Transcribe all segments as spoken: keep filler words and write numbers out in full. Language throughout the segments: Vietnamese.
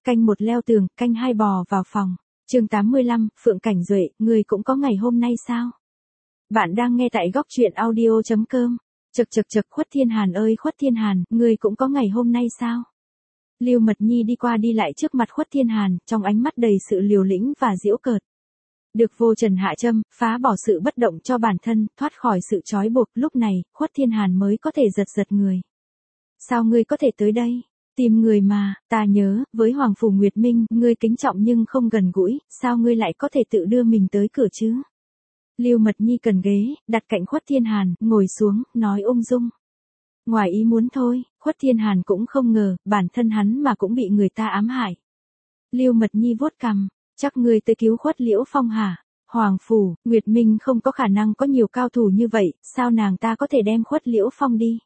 Canh một leo tường, canh hai bò vào phòng. Chương tám mươi lăm, Phượng Cảnh Duệ, người cũng có ngày hôm nay sao? Bạn đang nghe tại góc truyện audio chấm com. Chậc chậc chậc, Khuất Thiên Hàn ơi Khuất Thiên Hàn, người cũng có ngày hôm nay sao? Lưu Mật Nhi đi qua đi lại trước mặt Khuất Thiên Hàn, trong ánh mắt đầy sự liều lĩnh và giễu cợt. Được vô trần hạ châm, phá bỏ sự bất động cho bản thân, thoát khỏi sự trói buộc, lúc này, Khuất Thiên Hàn mới có thể giật giật người. Sao ngươi có thể tới đây? Tìm người mà, ta nhớ, với Hoàng Phủ Nguyệt Minh, ngươi kính trọng nhưng không gần gũi, sao ngươi lại có thể tự đưa mình tới cửa chứ? Lưu Mật Nhi cần ghế, đặt cạnh Khuất Thiên Hàn, ngồi xuống, nói ung dung. Ngoài ý muốn thôi, Khuất Thiên Hàn cũng không ngờ, bản thân hắn mà cũng bị người ta ám hại. Lưu Mật Nhi vuốt cằm, chắc ngươi tới cứu Khuất Liễu Phong hả? Hoàng Phủ, Nguyệt Minh không có khả năng có nhiều cao thủ như vậy, sao nàng ta có thể đem Khuất Liễu Phong đi?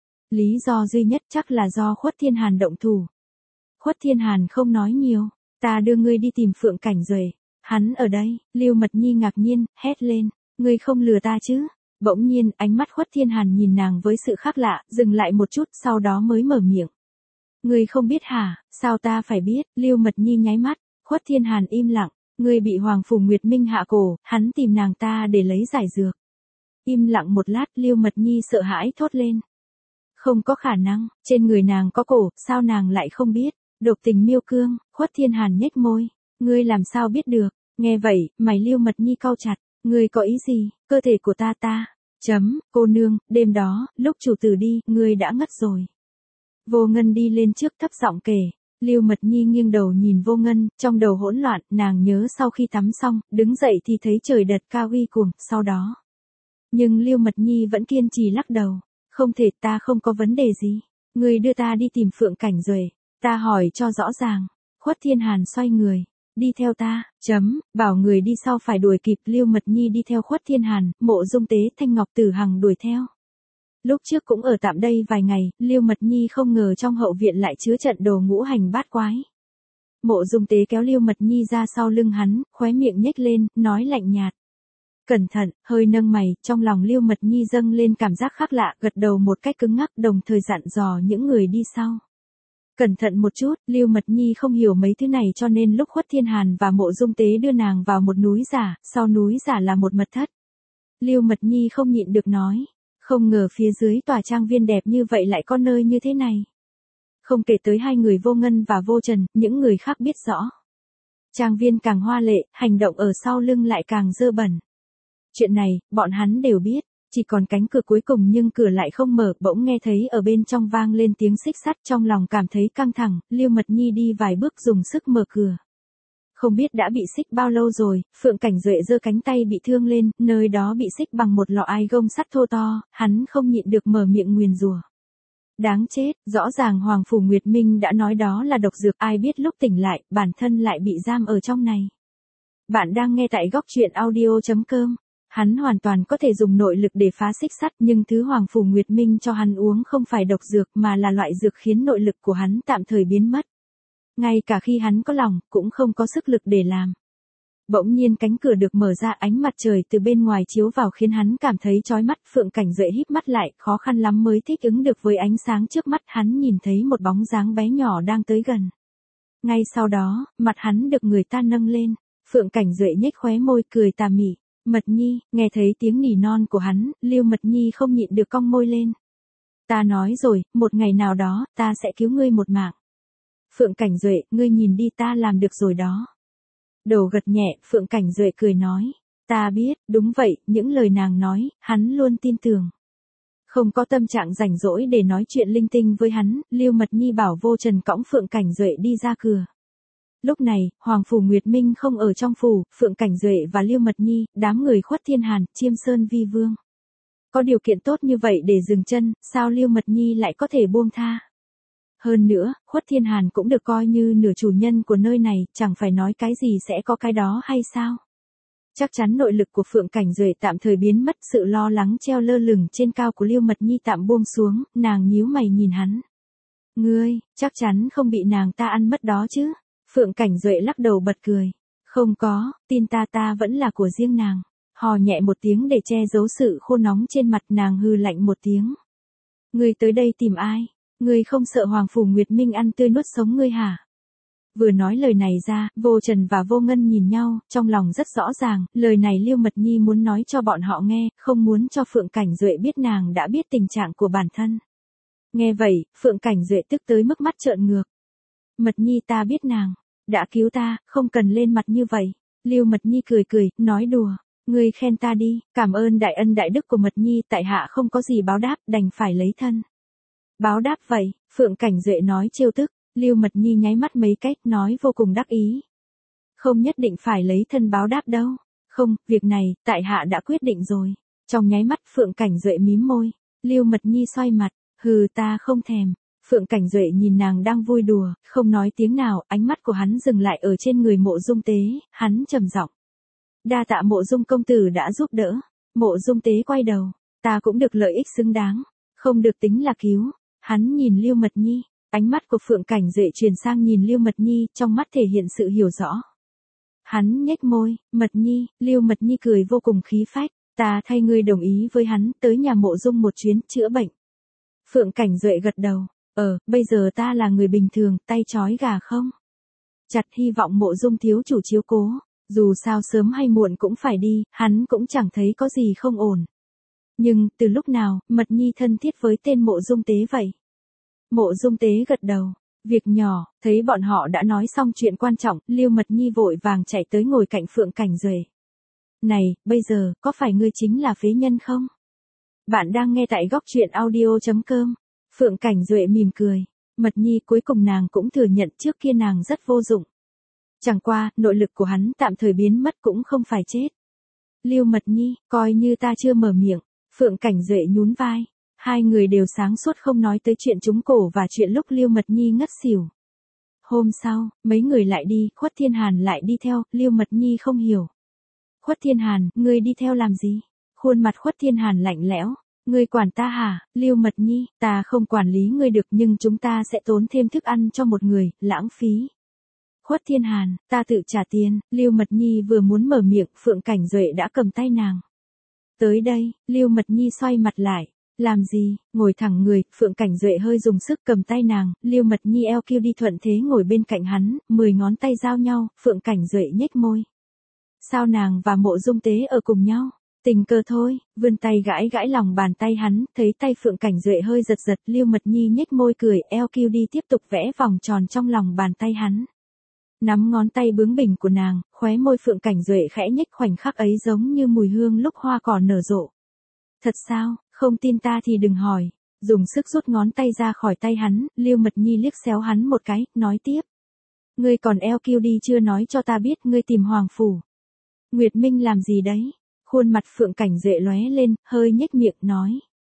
Lý do duy nhất chắc là do Khuất Thiên Hàn động thủ. Khuất Thiên Hàn không nói nhiều, ta đưa ngươi đi tìm Phượng Cảnh Duệ. Hắn ở đây, Lưu Mật Nhi ngạc nhiên, hét lên, ngươi không lừa ta chứ? Bỗng nhiên, ánh mắt Khuất Thiên Hàn nhìn nàng với sự khác lạ, dừng lại một chút, sau đó mới mở miệng. Ngươi không biết hả? Sao ta phải biết? Lưu Mật Nhi nháy mắt, Khuất Thiên Hàn im lặng, ngươi bị Hoàng Phủ Nguyệt Minh hạ cổ, hắn tìm nàng ta để lấy giải dược. Im lặng một lát, Lưu Mật Nhi sợ hãi thốt lên. Không có khả năng, trên người nàng có cổ, sao nàng lại không biết? Độc tình miêu cương, Khuất Thiên Hàn nhếch môi, ngươi làm sao biết được? Nghe vậy, mày Lưu Mật Nhi cau chặt, ngươi có ý gì? Cơ thể của ta ta. Chấm, cô nương, đêm đó, lúc chủ tử đi, ngươi đã ngất rồi. Vô Ngân đi lên trước thấp giọng kể. Lưu Mật Nhi nghiêng đầu nhìn Vô Ngân, trong đầu hỗn loạn, nàng nhớ sau khi tắm xong, đứng dậy thì thấy trời đợt cao uy cuồng, sau đó. Nhưng Lưu Mật Nhi vẫn kiên trì lắc đầu. Không thể, ta không có vấn đề gì. Ngươi đưa ta đi tìm Phượng Cảnh Duệ. Ta hỏi cho rõ ràng. Khuất Thiên Hàn xoay người. Đi theo ta, chấm, bảo người đi sau phải đuổi kịp. Lưu Mật Nhi đi theo Khuất Thiên Hàn, Mộ Dung Tế, Thanh Ngọc Tử Hằng đuổi theo. Lúc trước cũng ở tạm đây vài ngày, Lưu Mật Nhi không ngờ trong hậu viện lại chứa trận đồ ngũ hành bát quái. Mộ Dung Tế kéo Lưu Mật Nhi ra sau lưng hắn, khóe miệng nhếch lên, nói lạnh nhạt. Cẩn thận, hơi nâng mày, trong lòng Lưu Mật Nhi dâng lên cảm giác khác lạ, gật đầu một cách cứng ngắc, đồng thời dặn dò những người đi sau. Cẩn thận một chút, Lưu Mật Nhi không hiểu mấy thứ này cho nên lúc Khuất Thiên Hàn và Mộ Dung Tế đưa nàng vào một núi giả, sau núi giả là một mật thất. Lưu Mật Nhi không nhịn được nói, không ngờ phía dưới tòa trang viên đẹp như vậy lại có nơi như thế này. Không kể tới hai người Vô Ngân và Vô Trần, những người khác biết rõ. Trang viên càng hoa lệ, hành động ở sau lưng lại càng dơ bẩn. Chuyện này, bọn hắn đều biết, chỉ còn cánh cửa cuối cùng nhưng cửa lại không mở, bỗng nghe thấy ở bên trong vang lên tiếng xích sắt, trong lòng cảm thấy căng thẳng, Lưu Mật Nhi đi vài bước dùng sức mở cửa. Không biết đã bị xích bao lâu rồi, Phượng Cảnh Duệ giơ cánh tay bị thương lên, nơi đó bị xích bằng một lọ ai gông sắt thô to, hắn không nhịn được mở miệng nguyền rủa. Đáng chết, rõ ràng Hoàng Phủ Nguyệt Minh đã nói đó là độc dược, ai biết lúc tỉnh lại, bản thân lại bị giam ở trong này. Bạn đang nghe tại góc truyện audio chấm com. Hắn hoàn toàn có thể dùng nội lực để phá xích sắt, nhưng thứ Hoàng Phủ Nguyệt Minh cho hắn uống không phải độc dược mà là loại dược khiến nội lực của hắn tạm thời biến mất. Ngay cả khi hắn có lòng, cũng không có sức lực để làm. Bỗng nhiên cánh cửa được mở ra, ánh mặt trời từ bên ngoài chiếu vào khiến hắn cảm thấy chói mắt. Phượng Cảnh Duệ híp mắt lại, khó khăn lắm mới thích ứng được với ánh sáng trước mắt, hắn nhìn thấy một bóng dáng bé nhỏ đang tới gần. Ngay sau đó, mặt hắn được người ta nâng lên. Phượng Cảnh Duệ nhếch khóe môi cười tà mị. Mật Nhi, nghe thấy tiếng nỉ non của hắn, Lưu Mật Nhi không nhịn được cong môi lên. Ta nói rồi, một ngày nào đó, ta sẽ cứu ngươi một mạng. Phượng Cảnh Duệ, ngươi nhìn đi, ta làm được rồi đó. Đầu gật nhẹ, Phượng Cảnh Duệ cười nói. Ta biết, đúng vậy, những lời nàng nói, hắn luôn tin tưởng. Không có tâm trạng rảnh rỗi để nói chuyện linh tinh với hắn, Lưu Mật Nhi bảo Vô Trần cõng Phượng Cảnh Duệ đi ra cửa. Lúc này, Hoàng Phủ Nguyệt Minh không ở trong phủ, Phượng Cảnh Duệ và Lưu Mật Nhi, đám người Khuất Thiên Hàn, Chiêm Sơn Vi Vương. Có điều kiện tốt như vậy để dừng chân, sao Lưu Mật Nhi lại có thể buông tha? Hơn nữa, Khuất Thiên Hàn cũng được coi như nửa chủ nhân của nơi này, chẳng phải nói cái gì sẽ có cái đó hay sao? Chắc chắn nội lực của Phượng Cảnh Duệ tạm thời biến mất, sự lo lắng treo lơ lửng trên cao của Lưu Mật Nhi tạm buông xuống, nàng nhíu mày nhìn hắn. Ngươi, chắc chắn không bị nàng ta ăn mất đó chứ? Phượng Cảnh Duệ lắc đầu bật cười. Không có, tin ta ta vẫn là của riêng nàng. Hò nhẹ một tiếng để che giấu sự khô nóng trên mặt, nàng hừ lạnh một tiếng. Ngươi tới đây tìm ai? Ngươi không sợ Hoàng Phủ Nguyệt Minh ăn tươi nuốt sống ngươi hả? Vừa nói lời này ra, Vô Trần và Vô Ngân nhìn nhau, trong lòng rất rõ ràng, lời này Lưu Mật Nhi muốn nói cho bọn họ nghe, không muốn cho Phượng Cảnh Duệ biết nàng đã biết tình trạng của bản thân. Nghe vậy, Phượng Cảnh Duệ tức tới mức mắt trợn ngược. Mật Nhi ta biết nàng, đã cứu ta, không cần lên mặt như vậy. Lưu Mật Nhi cười cười, nói đùa, ngươi khen ta đi, cảm ơn đại ân đại đức của Mật Nhi, tại hạ không có gì báo đáp, đành phải lấy thân. Báo đáp vậy, Phượng Cảnh Duệ nói trêu tức. Lưu Mật Nhi nháy mắt mấy cách, nói vô cùng đắc ý. Không nhất định phải lấy thân báo đáp đâu. Không, việc này, tại hạ đã quyết định rồi. Trong nháy mắt Phượng Cảnh Duệ mím môi. Lưu Mật Nhi xoay mặt, hừ ta không thèm. Phượng Cảnh Duệ nhìn nàng đang vui đùa, không nói tiếng nào, ánh mắt của hắn dừng lại ở trên người Mộ Dung Tế, hắn trầm giọng. Đa tạ Mộ Dung công tử đã giúp đỡ. Mộ Dung Tế quay đầu, ta cũng được lợi ích xứng đáng, không được tính là cứu. Hắn nhìn Lưu Mật Nhi. Ánh mắt của Phượng Cảnh Duệ chuyển sang nhìn Lưu Mật Nhi, trong mắt thể hiện sự hiểu rõ. Hắn nhếch môi, Mật Nhi, Lưu Mật Nhi cười vô cùng khí phách, ta thay ngươi đồng ý với hắn, tới nhà Mộ Dung một chuyến, chữa bệnh. Phượng Cảnh Duệ gật đầu, ờ, bây giờ ta là người bình thường, tay trói gà không? Chặt hy vọng Mộ Dung thiếu chủ chiếu cố, dù sao sớm hay muộn cũng phải đi, hắn cũng chẳng thấy có gì không ổn. Nhưng, từ lúc nào, Mật Nhi thân thiết với tên Mộ Dung Tế vậy? Mộ Dung Tế gật đầu, việc nhỏ, thấy bọn họ đã nói xong chuyện quan trọng, Lưu Mật Nhi vội vàng chạy tới ngồi cạnh Phượng Cảnh Duệ. Này, bây giờ, có phải ngươi chính là phế nhân không? Bạn đang nghe tại góc truyện audio chấm com. Phượng Cảnh Duệ mỉm cười, Mật Nhi cuối cùng nàng cũng thừa nhận trước kia nàng rất vô dụng. Chẳng qua, nội lực của hắn tạm thời biến mất cũng không phải chết. Lưu Mật Nhi, coi như ta chưa mở miệng, Phượng Cảnh Duệ nhún vai. Hai người đều sáng suốt không nói tới chuyện trúng cổ và chuyện lúc Lưu Mật Nhi ngất xỉu. Hôm sau, mấy người lại đi, Khuất Thiên Hàn lại đi theo, Lưu Mật Nhi không hiểu. Khuất Thiên Hàn, ngươi đi theo làm gì? Khuôn mặt Khuất Thiên Hàn lạnh lẽo. Ngươi quản ta hả? Lưu Mật Nhi, ta không quản lý ngươi được nhưng chúng ta sẽ tốn thêm thức ăn cho một người, lãng phí. Khuất Thiên Hàn, ta tự trả tiền. Lưu Mật Nhi vừa muốn mở miệng, Phượng Cảnh Duệ đã cầm tay nàng. Tới đây, Lưu Mật Nhi xoay mặt lại. Làm gì, ngồi thẳng người, Phượng Cảnh Duệ hơi dùng sức cầm tay nàng, Lưu Mật Nhi eo kiêu đi thuận thế ngồi bên cạnh hắn, mười ngón tay giao nhau, Phượng Cảnh Duệ nhếch môi. Sao nàng và Mộ Dung Tế ở cùng nhau? Tình cờ thôi, vươn tay gãi gãi lòng bàn tay hắn, thấy tay Phượng Cảnh Duệ hơi giật giật, Lưu Mật Nhi nhếch môi cười, eo kiêu đi tiếp tục vẽ vòng tròn trong lòng bàn tay hắn. Nắm ngón tay bướng bỉnh của nàng, khóe môi Phượng Cảnh Duệ khẽ nhếch, khoảnh khắc ấy giống như mùi hương lúc hoa cỏ nở rộ. Thật sao, không tin ta thì đừng hỏi. Dùng sức rút ngón tay ra khỏi tay hắn, Lưu Mật Nhi liếc xéo hắn một cái, nói tiếp. Ngươi còn eo kiêu đi chưa nói cho ta biết ngươi tìm Hoàng Phủ. Nguyệt Minh làm gì đấy? Khuôn mặt Phượng Cảnh Duệ lóe lên, hơi nhếch miệng, nói.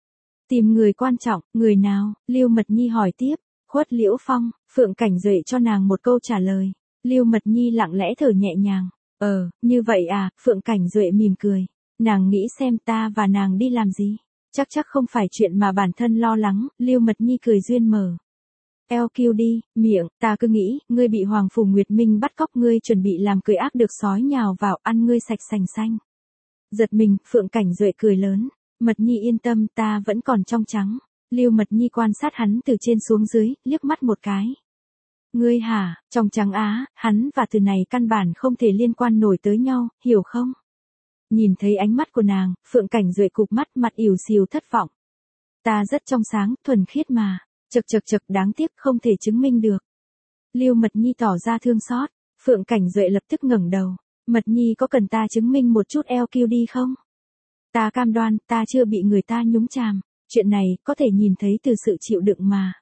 Tìm người quan trọng, người nào? Lưu Mật Nhi hỏi tiếp. Khuất Liễu Phong. Phượng Cảnh Duệ cho nàng một câu trả lời. Lưu Mật Nhi lặng lẽ thở nhẹ nhàng. Ờ, như vậy à? Phượng Cảnh Duệ mỉm cười. Nàng nghĩ xem ta và nàng đi làm gì? Chắc chắc không phải chuyện mà bản thân lo lắng, Lưu Mật Nhi cười duyên mở. Eo kiêu đi, miệng, ta cứ nghĩ, ngươi bị Hoàng Phủ Nguyệt Minh bắt cóc, ngươi chuẩn bị làm cười ác được sói nhào vào ăn ngươi sạch sành xanh. Giật mình, Phượng Cảnh Duệ cười lớn. Mật Nhi yên tâm, ta vẫn còn trong trắng. Lưu Mật Nhi quan sát hắn từ trên xuống dưới, liếc mắt một cái. Ngươi hả, trong trắng á, hắn và từ này căn bản không thể liên quan nổi tới nhau, hiểu không? Nhìn thấy ánh mắt của nàng, Phượng Cảnh Duệ cụp mắt, mặt ỉu xìu thất vọng. Ta rất trong sáng, thuần khiết mà. Chật chật chật, đáng tiếc không thể chứng minh được. Lưu Mật Nhi tỏ ra thương xót. Phượng Cảnh Duệ lập tức ngẩng đầu. Mật Nhi có cần ta chứng minh một chút eo kiêu đi không? Ta cam đoan, ta chưa bị người ta nhúng chàm. Chuyện này, có thể nhìn thấy từ sự chịu đựng mà.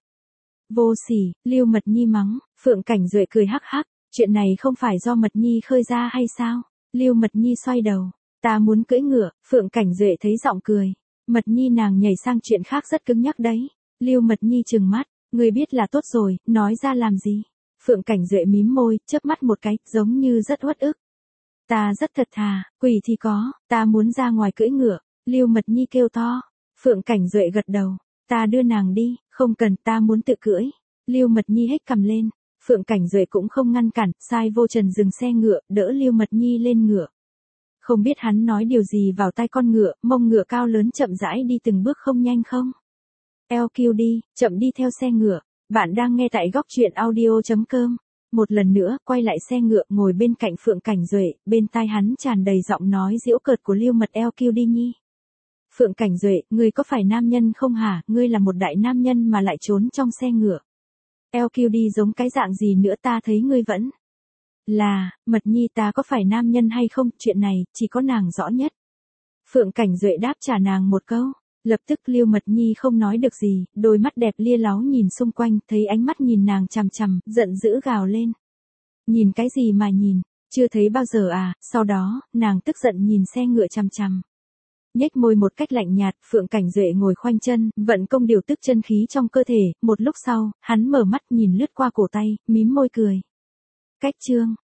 Vô sỉ, Lưu Mật Nhi mắng. Phượng Cảnh Duệ cười hắc hắc. Chuyện này không phải do Mật Nhi khơi ra hay sao? Lưu Mật Nhi xoay đầu. Ta muốn cưỡi ngựa. Phượng Cảnh Duệ thấy giọng cười. Mật Nhi nàng nhảy sang chuyện khác rất cứng nhắc đấy. Lưu Mật Nhi trừng mắt. Ngươi biết là tốt rồi, nói ra làm gì? Phượng Cảnh Duệ mím môi, chớp mắt một cái, giống như rất uất ức. Ta rất thật thà, quỷ thì có, ta muốn ra ngoài cưỡi ngựa. Lưu Mật Nhi kêu to. Phượng Cảnh Duệ gật đầu. Ta đưa nàng đi, không cần, ta muốn tự cưỡi. Lưu Mật Nhi hét cầm lên. Phượng Cảnh Duệ cũng không ngăn cản, sai Vô Trần dừng xe ngựa, đỡ Lưu Mật Nhi lên ngựa. Không biết hắn nói điều gì vào tai con ngựa, mông ngựa cao lớn chậm rãi đi từng bước không nhanh không? Eo kiêu đi, chậm đi theo xe ngựa. Bạn đang nghe tại góc truyện audio chấm com. Một lần nữa, quay lại xe ngựa, ngồi bên cạnh Phượng Cảnh Duệ, bên tai hắn tràn đầy giọng nói giễu cợt của Lưu Mật eo kiu đi nhi. Phượng Cảnh Duệ, ngươi có phải nam nhân không hả, ngươi là một đại nam nhân mà lại trốn trong xe ngựa. eo kiu đi giống cái dạng gì nữa, ta thấy ngươi vẫn là, Mật nhi, ta có phải nam nhân hay không, chuyện này, chỉ có nàng rõ nhất. Phượng Cảnh Duệ đáp trả nàng một câu. Lập tức Lưu Mật Nhi không nói được gì, đôi mắt đẹp lia láo nhìn xung quanh, thấy ánh mắt nhìn nàng chằm chằm, giận dữ gào lên. Nhìn cái gì mà nhìn, chưa thấy bao giờ à, sau đó, nàng tức giận nhìn xe ngựa chằm chằm. Nhếch môi một cách lạnh nhạt, Phượng Cảnh Duệ ngồi khoanh chân, vận công điều tức chân khí trong cơ thể, một lúc sau, hắn mở mắt nhìn lướt qua cổ tay, mím môi cười. Cách chương